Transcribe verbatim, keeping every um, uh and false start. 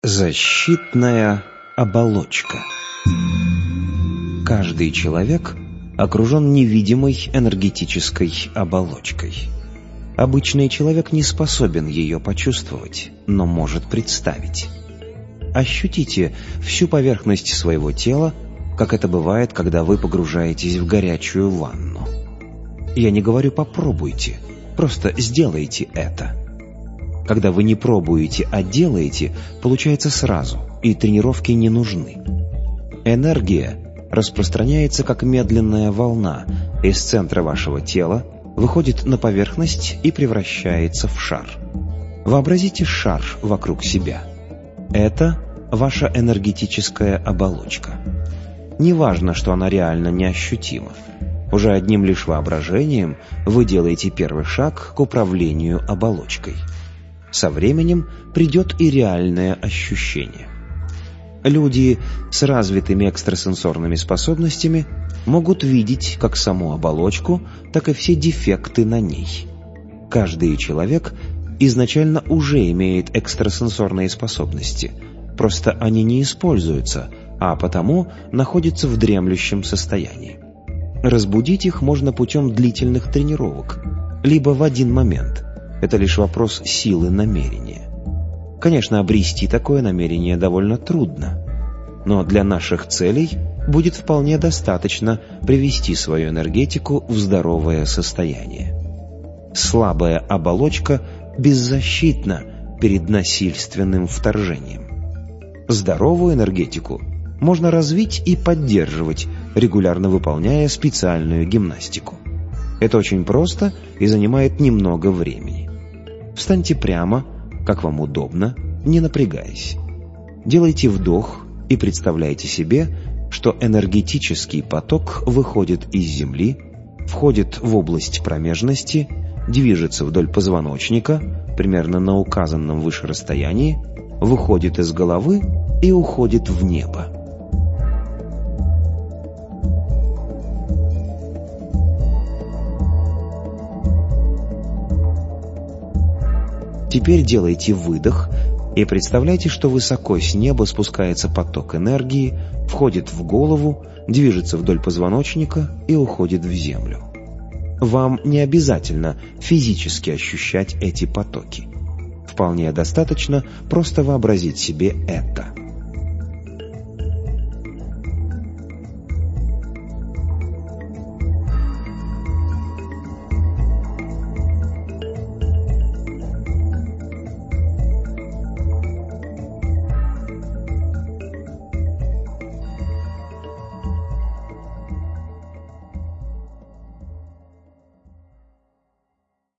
Защитная оболочка. Каждый человек окружен невидимой энергетической оболочкой. Обычный человек не способен ее почувствовать, но может представить. Ощутите всю поверхность своего тела, как это бывает, когда вы погружаетесь в горячую ванну. Я не говорю «попробуйте», просто сделайте это. Когда вы не пробуете, а делаете, получается сразу, и тренировки не нужны. Энергия распространяется как медленная волна из центра вашего тела, выходит на поверхность и превращается в шар. Вообразите шар вокруг себя. Это ваша энергетическая оболочка. Неважно, что она реально неощутима. Уже одним лишь воображением вы делаете первый шаг к управлению оболочкой. Со временем придет и реальное ощущение. Люди с развитыми экстрасенсорными способностями могут видеть как саму оболочку, так и все дефекты на ней. Каждый человек изначально уже имеет экстрасенсорные способности, просто они не используются, а потому находятся в дремлющем состоянии. Разбудить их можно путем длительных тренировок, либо в один момент. Это лишь вопрос силы намерения. Конечно, обрести такое намерение довольно трудно, но для наших целей будет вполне достаточно привести свою энергетику в здоровое состояние. Слабая оболочка беззащитна перед насильственным вторжением. Здоровую энергетику можно развить и поддерживать, регулярно выполняя специальную гимнастику. Это очень просто и занимает немного времени. Встаньте прямо, как вам удобно, не напрягаясь. Делайте вдох и представляйте себе, что энергетический поток выходит из земли, входит в область промежности, движется вдоль позвоночника, примерно на указанном выше расстоянии, выходит из головы и уходит в небо. Теперь делайте выдох и представляйте, что высоко с неба спускается поток энергии, входит в голову, движется вдоль позвоночника и уходит в землю. Вам не обязательно физически ощущать эти потоки. Вполне достаточно просто вообразить себе это.